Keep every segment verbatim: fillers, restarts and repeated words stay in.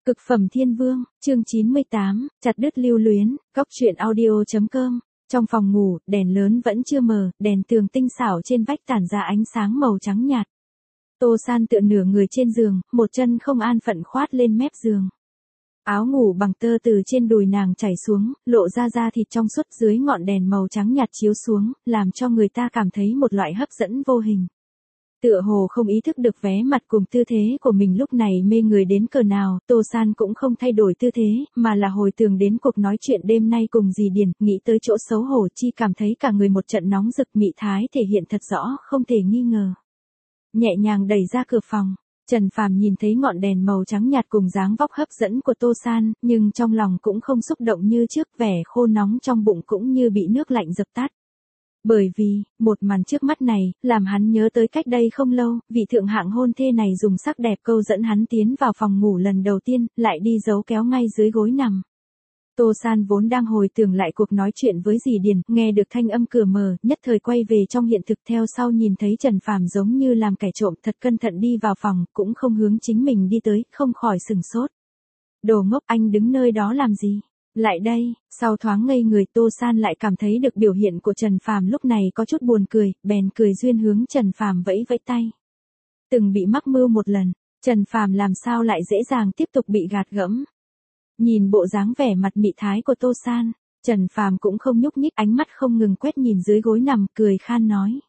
Cực phẩm thiên vương, chương chín mươi tám, chặt đứt lưu luyến, cóc truyện audio.com. Trong phòng ngủ, đèn lớn vẫn chưa mờ, đèn tường tinh xảo trên vách tản ra ánh sáng màu trắng nhạt. Tô San tựa nửa người trên giường, một chân không an phận khoát lên mép giường. Áo ngủ bằng tơ từ trên đùi nàng chảy xuống, lộ ra da thịt trong suốt dưới ngọn đèn màu trắng nhạt chiếu xuống, làm cho người ta cảm thấy một loại hấp dẫn vô hình. Tựa hồ không ý thức được vé mặt cùng tư thế của mình lúc này mê người đến cỡ nào, Tô San cũng không thay đổi tư thế, mà là hồi tưởng đến cuộc nói chuyện đêm nay cùng dì Điền, nghĩ tới chỗ xấu hổ chi cảm thấy cả người một trận nóng rực mị thái thể hiện thật rõ, không thể nghi ngờ. Nhẹ nhàng đẩy ra cửa phòng, Trần Phàm nhìn thấy ngọn đèn màu trắng nhạt cùng dáng vóc hấp dẫn của Tô San, nhưng trong lòng cũng không xúc động như trước, vẻ khô nóng trong bụng cũng như bị nước lạnh dập tắt. Bởi vì, một màn trước mắt này, làm hắn nhớ tới cách đây không lâu, vị thượng hạng hôn thê này dùng sắc đẹp câu dẫn hắn tiến vào phòng ngủ lần đầu tiên, lại đi giấu kéo ngay dưới gối nằm. Tô San vốn đang hồi tưởng lại cuộc nói chuyện với dì Điền, nghe được thanh âm cửa mở, nhất thời quay về trong hiện thực theo sau nhìn thấy Trần Phàm giống như làm kẻ trộm thật cẩn thận đi vào phòng, cũng không hướng chính mình đi tới, không khỏi sừng sốt. Đồ ngốc, anh đứng nơi đó làm gì? Lại đây, sau thoáng ngây người Tô San lại cảm thấy được biểu hiện của Trần Phàm lúc này có chút buồn cười, bèn cười duyên hướng Trần Phàm vẫy vẫy tay. Từng bị mắc mưu một lần, Trần Phàm làm sao lại dễ dàng tiếp tục bị gạt gẫm. Nhìn bộ dáng vẻ mặt mị thái của Tô San, Trần Phàm cũng không nhúc nhích, ánh mắt không ngừng quét nhìn dưới gối nằm, cười khan nói.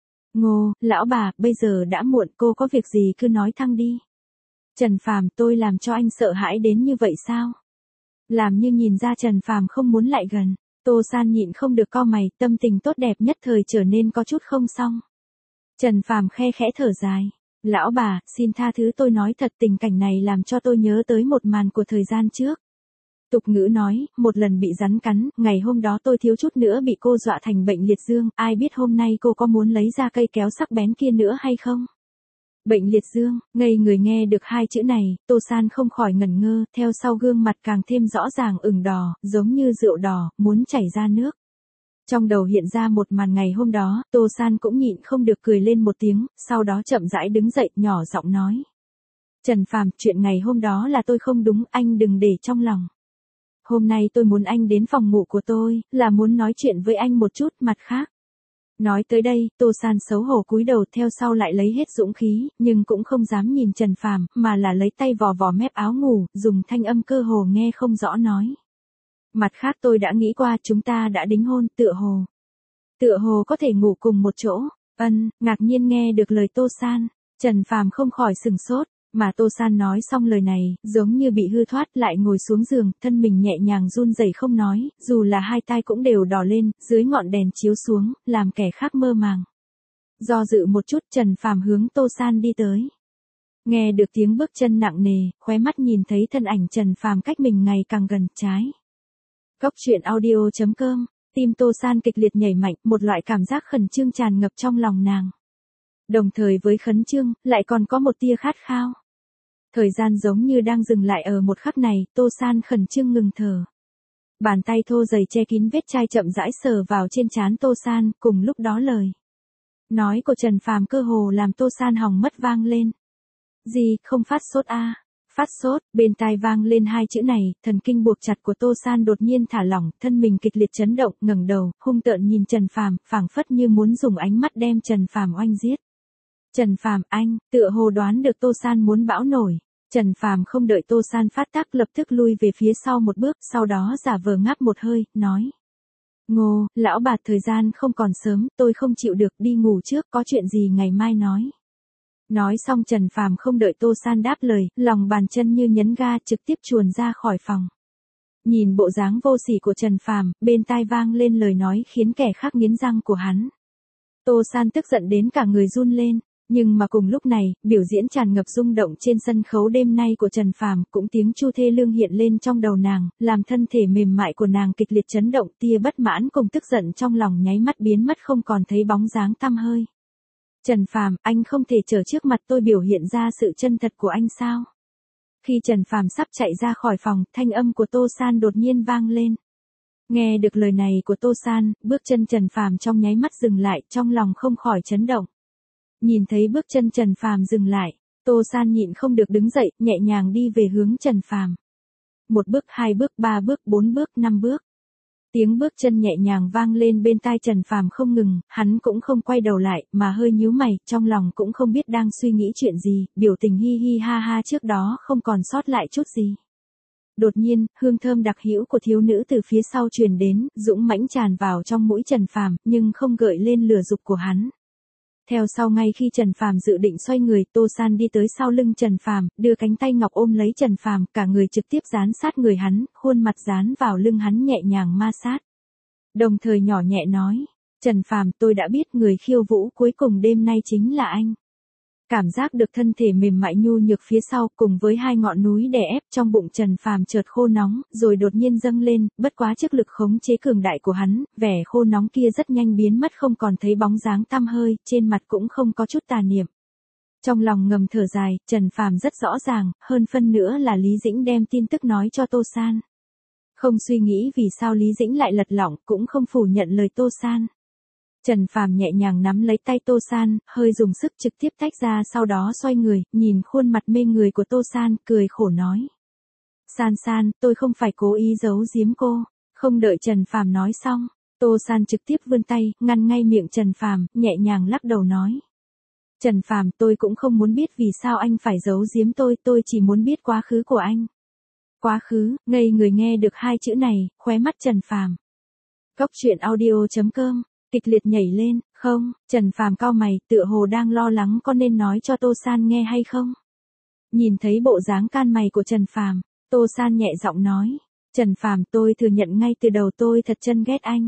Ngô, lão bà, bây giờ đã muộn, cô có việc gì cứ nói thẳng đi. Trần Phàm, tôi làm cho anh sợ hãi đến như vậy sao? Làm như nhìn ra Trần Phàm không muốn lại gần, Tô San nhịn không được cau mày, tâm tình tốt đẹp nhất thời trở nên có chút không xong. Trần Phàm khe khẽ thở dài, lão bà, xin tha thứ tôi nói thật, tình cảnh này làm cho tôi nhớ tới một màn của thời gian trước. Tục ngữ nói, một lần bị rắn cắn, ngày hôm đó tôi thiếu chút nữa bị cô dọa thành bệnh liệt dương, ai biết hôm nay cô có muốn lấy ra cây kéo sắc bén kia nữa hay không? Bệnh liệt dương, ngây người nghe được hai chữ này, Tô San không khỏi ngẩn ngơ, theo sau gương mặt càng thêm rõ ràng ửng đỏ, giống như rượu đỏ, muốn chảy ra nước. Trong đầu hiện ra một màn ngày hôm đó, Tô San cũng nhịn không được cười lên một tiếng, sau đó chậm rãi đứng dậy, nhỏ giọng nói. Trần Phàm, chuyện ngày hôm đó là tôi không đúng, anh đừng để trong lòng. Hôm nay tôi muốn anh đến phòng ngủ của tôi, là muốn nói chuyện với anh một chút, mặt khác. Nói tới đây, Tô San xấu hổ cúi đầu, theo sau lại lấy hết dũng khí, nhưng cũng không dám nhìn Trần Phàm, mà là lấy tay vò vò mép áo ngủ, dùng thanh âm cơ hồ nghe không rõ nói. Mặt khác tôi đã nghĩ qua, chúng ta đã đính hôn, tựa hồ. Tựa hồ có thể ngủ cùng một chỗ. Ân, ngạc nhiên nghe được lời Tô San, Trần Phàm không khỏi sừng sốt, mà Tô San nói xong lời này, giống như bị hư thoát, lại ngồi xuống giường, thân mình nhẹ nhàng run rẩy không nói, dù là hai tai cũng đều đỏ lên, dưới ngọn đèn chiếu xuống, làm kẻ khác mơ màng. Do dự một chút, Trần Phàm hướng Tô San đi tới. Nghe được tiếng bước chân nặng nề, khóe mắt nhìn thấy thân ảnh Trần Phàm cách mình ngày càng gần, trái. Cóc truyện audio.com, tim Tô San kịch liệt nhảy mạnh, một loại cảm giác khẩn trương tràn ngập trong lòng nàng. Đồng thời với khẩn trương, lại còn có một tia khát khao. Thời gian giống như đang dừng lại ở một khắc này, Tô San khẩn trương ngừng thở. Bàn tay thô dày che kín vết chai chậm rãi sờ vào trên trán Tô San, cùng lúc đó lời nói của Trần Phàm cơ hồ làm Tô San hỏng mất vang lên. Gì, không phát sốt a? À? Phát sốt, bên tai vang lên hai chữ này, thần kinh buộc chặt của Tô San đột nhiên thả lỏng, thân mình kịch liệt chấn động, ngẩng đầu, hung tợn nhìn Trần Phàm, phảng phất như muốn dùng ánh mắt đem Trần Phàm oanh giết. Trần Phàm, anh, tựa hồ đoán được Tô San muốn bão nổi. Trần Phàm không đợi Tô San phát tác, lập tức lui về phía sau một bước, sau đó giả vờ ngáp một hơi, nói. Ngô, lão bà, thời gian không còn sớm, tôi không chịu được, đi ngủ trước, có chuyện gì ngày mai nói. Nói xong Trần Phàm không đợi Tô San đáp lời, lòng bàn chân như nhấn ga trực tiếp chuồn ra khỏi phòng. Nhìn bộ dáng vô sỉ của Trần Phàm, bên tai vang lên lời nói khiến kẻ khác nghiến răng của hắn. Tô San tức giận đến cả người run lên. Nhưng mà cùng lúc này, biểu diễn tràn ngập rung động trên sân khấu đêm nay của Trần Phàm, cũng tiếng chu thê lương hiện lên trong đầu nàng, làm thân thể mềm mại của nàng kịch liệt chấn động, tia bất mãn cùng tức giận trong lòng nháy mắt biến mất không còn thấy bóng dáng tăm hơi. Trần Phàm, anh không thể chờ trước mặt tôi biểu hiện ra sự chân thật của anh sao? Khi Trần Phàm sắp chạy ra khỏi phòng, thanh âm của Tô San đột nhiên vang lên. Nghe được lời này của Tô San, bước chân Trần Phàm trong nháy mắt dừng lại, trong lòng không khỏi chấn động. Nhìn thấy bước chân Trần Phàm dừng lại, Tô San nhịn không được đứng dậy, nhẹ nhàng đi về hướng Trần Phàm. Một bước, hai bước, ba bước, bốn bước, năm bước. Tiếng bước chân nhẹ nhàng vang lên bên tai Trần Phàm không ngừng, hắn cũng không quay đầu lại, mà hơi nhíu mày, trong lòng cũng không biết đang suy nghĩ chuyện gì, biểu tình hi hi ha ha trước đó không còn sót lại chút gì. Đột nhiên, hương thơm đặc hữu của thiếu nữ từ phía sau truyền đến, dũng mãnh tràn vào trong mũi Trần Phàm, nhưng không gợi lên lửa dục của hắn. Theo sau ngay khi Trần Phàm dự định xoay người, Tô San đi tới sau lưng Trần Phàm, đưa cánh tay ngọc ôm lấy Trần Phàm, cả người trực tiếp dán sát người hắn, khuôn mặt dán vào lưng hắn nhẹ nhàng ma sát. Đồng thời nhỏ nhẹ nói, Trần Phàm, tôi đã biết người khiêu vũ cuối cùng đêm nay chính là anh. Cảm giác được thân thể mềm mại nhu nhược phía sau cùng với hai ngọn núi đè ép trong bụng Trần Phàm chợt khô nóng, rồi đột nhiên dâng lên, bất quá trước lực khống chế cường đại của hắn, vẻ khô nóng kia rất nhanh biến mất không còn thấy bóng dáng tăm hơi, trên mặt cũng không có chút tà niệm. Trong lòng ngầm thở dài, Trần Phàm rất rõ ràng, hơn phân nữa là Lý Dĩnh đem tin tức nói cho Tô San. Không suy nghĩ vì sao Lý Dĩnh lại lật lọng, cũng không phủ nhận lời Tô San. Trần Phàm nhẹ nhàng nắm lấy tay Tô San, hơi dùng sức trực tiếp tách ra, sau đó xoay người, nhìn khuôn mặt mê người của Tô San, cười khổ nói. San San, tôi không phải cố ý giấu giếm cô. Không đợi Trần Phàm nói xong, Tô San trực tiếp vươn tay, ngăn ngay miệng Trần Phàm, nhẹ nhàng lắc đầu nói. Trần Phàm, tôi cũng không muốn biết vì sao anh phải giấu giếm tôi, tôi chỉ muốn biết quá khứ của anh. Quá khứ, ngây người nghe được hai chữ này, khóe mắt Trần Phàm. Góc truyện audio chấm com kịch liệt nhảy lên, không, Trần Phàm cau mày, tựa hồ đang lo lắng có nên nói cho Tô San nghe hay không. Nhìn thấy bộ dáng can mày của Trần Phàm, Tô San nhẹ giọng nói, Trần Phàm, tôi thừa nhận ngay từ đầu tôi thật chân ghét anh.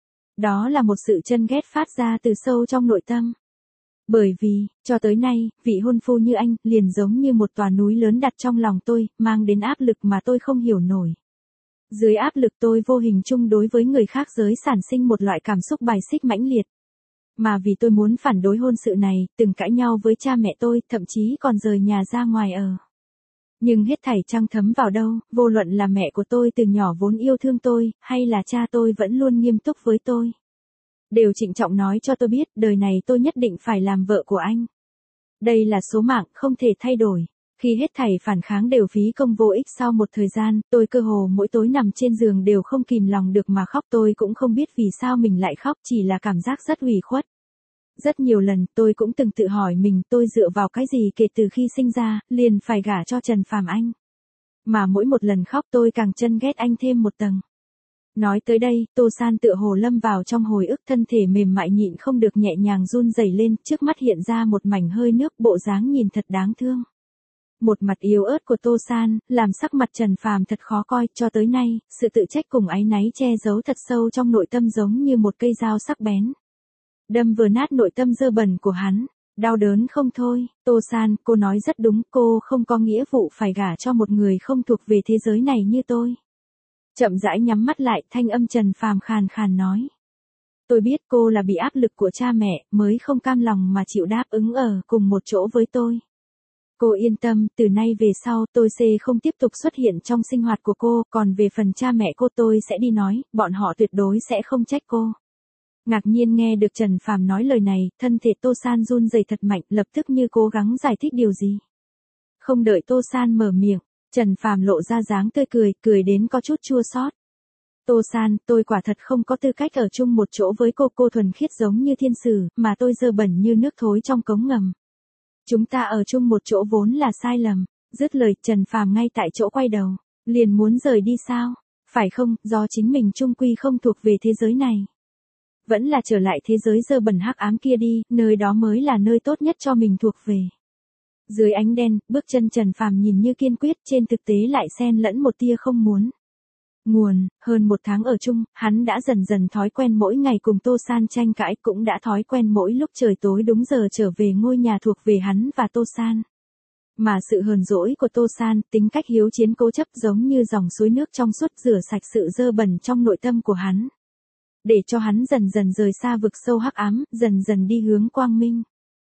Đó là một sự chân ghét phát ra từ sâu trong nội tâm. Bởi vì, cho tới nay, vị hôn phu như anh, liền giống như một tòa núi lớn đặt trong lòng tôi, mang đến áp lực mà tôi không hiểu nổi. Dưới áp lực tôi vô hình chung đối với người khác giới sản sinh một loại cảm xúc bài xích mãnh liệt. Mà vì tôi muốn phản đối hôn sự này, từng cãi nhau với cha mẹ tôi, thậm chí còn rời nhà ra ngoài ở. Nhưng hết thảy chẳng thấm vào đâu, vô luận là mẹ của tôi từ nhỏ vốn yêu thương tôi, hay là cha tôi vẫn luôn nghiêm túc với tôi. Đều trịnh trọng nói cho tôi biết, đời này tôi nhất định phải làm vợ của anh. Đây là số mạng, không thể thay đổi. Khi hết thảy phản kháng đều phí công vô ích, sau một thời gian, tôi cơ hồ mỗi tối nằm trên giường đều không kìm lòng được mà khóc, tôi cũng không biết vì sao mình lại khóc, chỉ là cảm giác rất ủy khuất. Rất nhiều lần, tôi cũng từng tự hỏi mình, tôi dựa vào cái gì kể từ khi sinh ra, liền phải gả cho Trần Phàm anh. Mà mỗi một lần khóc tôi càng chân ghét anh thêm một tầng. Nói tới đây, Tô San tựa hồ lâm vào trong hồi ức, thân thể mềm mại nhịn không được nhẹ nhàng run rẩy lên, trước mắt hiện ra một mảnh hơi nước, bộ dáng nhìn thật đáng thương. Một mặt yếu ớt của Tô San, làm sắc mặt Trần Phàm thật khó coi, cho tới nay, sự tự trách cùng áy náy che giấu thật sâu trong nội tâm giống như một cây dao sắc bén. Đâm vừa nát nội tâm dơ bẩn của hắn, đau đớn không thôi. Tô San, cô nói rất đúng, cô không có nghĩa vụ phải gả cho một người không thuộc về thế giới này như tôi. Chậm rãi nhắm mắt lại, thanh âm Trần Phàm khàn khàn nói. Tôi biết cô là bị áp lực của cha mẹ, mới không cam lòng mà chịu đáp ứng ở cùng một chỗ với tôi. Cô yên tâm, từ nay về sau tôi sẽ không tiếp tục xuất hiện trong sinh hoạt của cô, còn về phần cha mẹ cô tôi sẽ đi nói, bọn họ tuyệt đối sẽ không trách cô. Ngạc nhiên nghe được Trần Phàm nói lời này, thân thể Tô San run rẩy thật mạnh, lập tức như cố gắng giải thích điều gì. Không đợi Tô San mở miệng, Trần Phàm lộ ra dáng tươi cười, cười đến có chút chua xót. Tô San, tôi quả thật không có tư cách ở chung một chỗ với cô, cô thuần khiết giống như thiên sử, mà tôi dơ bẩn như nước thối trong cống ngầm. Chúng ta ở chung một chỗ vốn là sai lầm. Dứt lời, Trần Phàm ngay tại chỗ quay đầu, liền muốn rời đi sao? Phải không, do chính mình chung quy không thuộc về thế giới này. Vẫn là trở lại thế giới dơ bẩn hắc ám kia đi, nơi đó mới là nơi tốt nhất cho mình thuộc về. Dưới ánh đen, bước chân Trần Phàm nhìn như kiên quyết, trên thực tế lại xen lẫn một tia không muốn. Nguồn, hơn một tháng ở chung, hắn đã dần dần thói quen mỗi ngày cùng Tô San tranh cãi, cũng đã thói quen mỗi lúc trời tối đúng giờ trở về ngôi nhà thuộc về hắn và Tô San. Mà sự hờn dỗi của Tô San, tính cách hiếu chiến cố chấp giống như dòng suối nước trong suốt rửa sạch sự dơ bẩn trong nội tâm của hắn. Để cho hắn dần dần rời xa vực sâu hắc ám, dần dần đi hướng quang minh.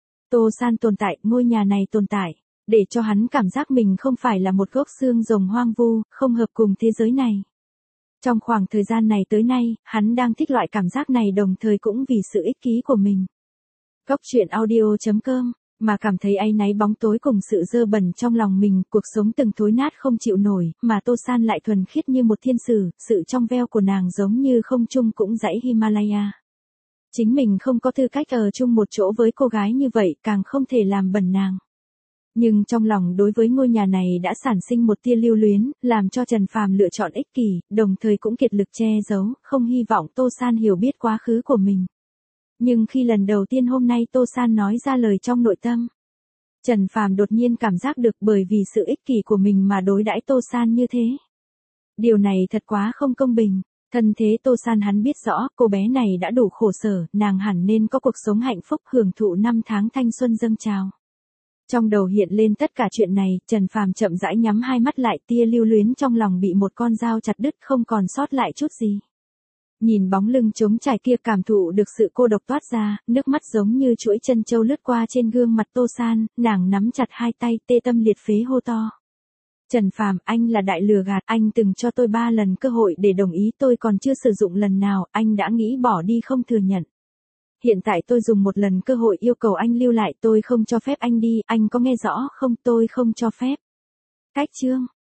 Tô San tồn tại, ngôi nhà này tồn tại, để cho hắn cảm giác mình không phải là một gốc xương rồng hoang vu, không hợp cùng thế giới này. Trong khoảng thời gian này tới nay, hắn đang thích loại cảm giác này, đồng thời cũng vì sự ích kỷ của mình. Góc truyện audio chấm com mà cảm thấy áy náy bóng tối cùng sự dơ bẩn trong lòng mình, cuộc sống từng thối nát không chịu nổi, mà Tô San lại thuần khiết như một thiên sử, sự trong veo của nàng giống như không trung cũng dãy Himalaya. Chính mình không có tư cách ở chung một chỗ với cô gái như vậy, càng không thể làm bẩn nàng. Nhưng trong lòng đối với ngôi nhà này đã sản sinh một tia lưu luyến, làm cho Trần Phàm lựa chọn ích kỷ, đồng thời cũng kiệt lực che giấu, không hy vọng Tô San hiểu biết quá khứ của mình. Nhưng khi lần đầu tiên hôm nay Tô San nói ra lời trong nội tâm, Trần Phàm đột nhiên cảm giác được bởi vì sự ích kỷ của mình mà đối đãi Tô San như thế. Điều này thật quá không công bình. Thân thế Tô San hắn biết rõ, cô bé này đã đủ khổ sở, nàng hẳn nên có cuộc sống hạnh phúc hưởng thụ năm tháng thanh xuân dâng trào. Trong đầu hiện lên tất cả chuyện này, Trần Phàm chậm rãi nhắm hai mắt lại, tia lưu luyến trong lòng bị một con dao chặt đứt không còn sót lại chút gì. Nhìn bóng lưng trống trải kia, cảm thụ được sự cô độc toát ra, nước mắt giống như chuỗi chân châu lướt qua trên gương mặt Tô San, nàng nắm chặt hai tay, tê tâm liệt phế hô to. Trần Phàm, anh là đại lừa gạt, anh từng cho tôi ba lần cơ hội để đồng ý, tôi còn chưa sử dụng lần nào, anh đã nghĩ bỏ đi không thừa nhận. Hiện tại tôi dùng một lần cơ hội yêu cầu anh lưu lại, tôi không cho phép anh đi, anh có nghe rõ không, tôi không cho phép. Cách chương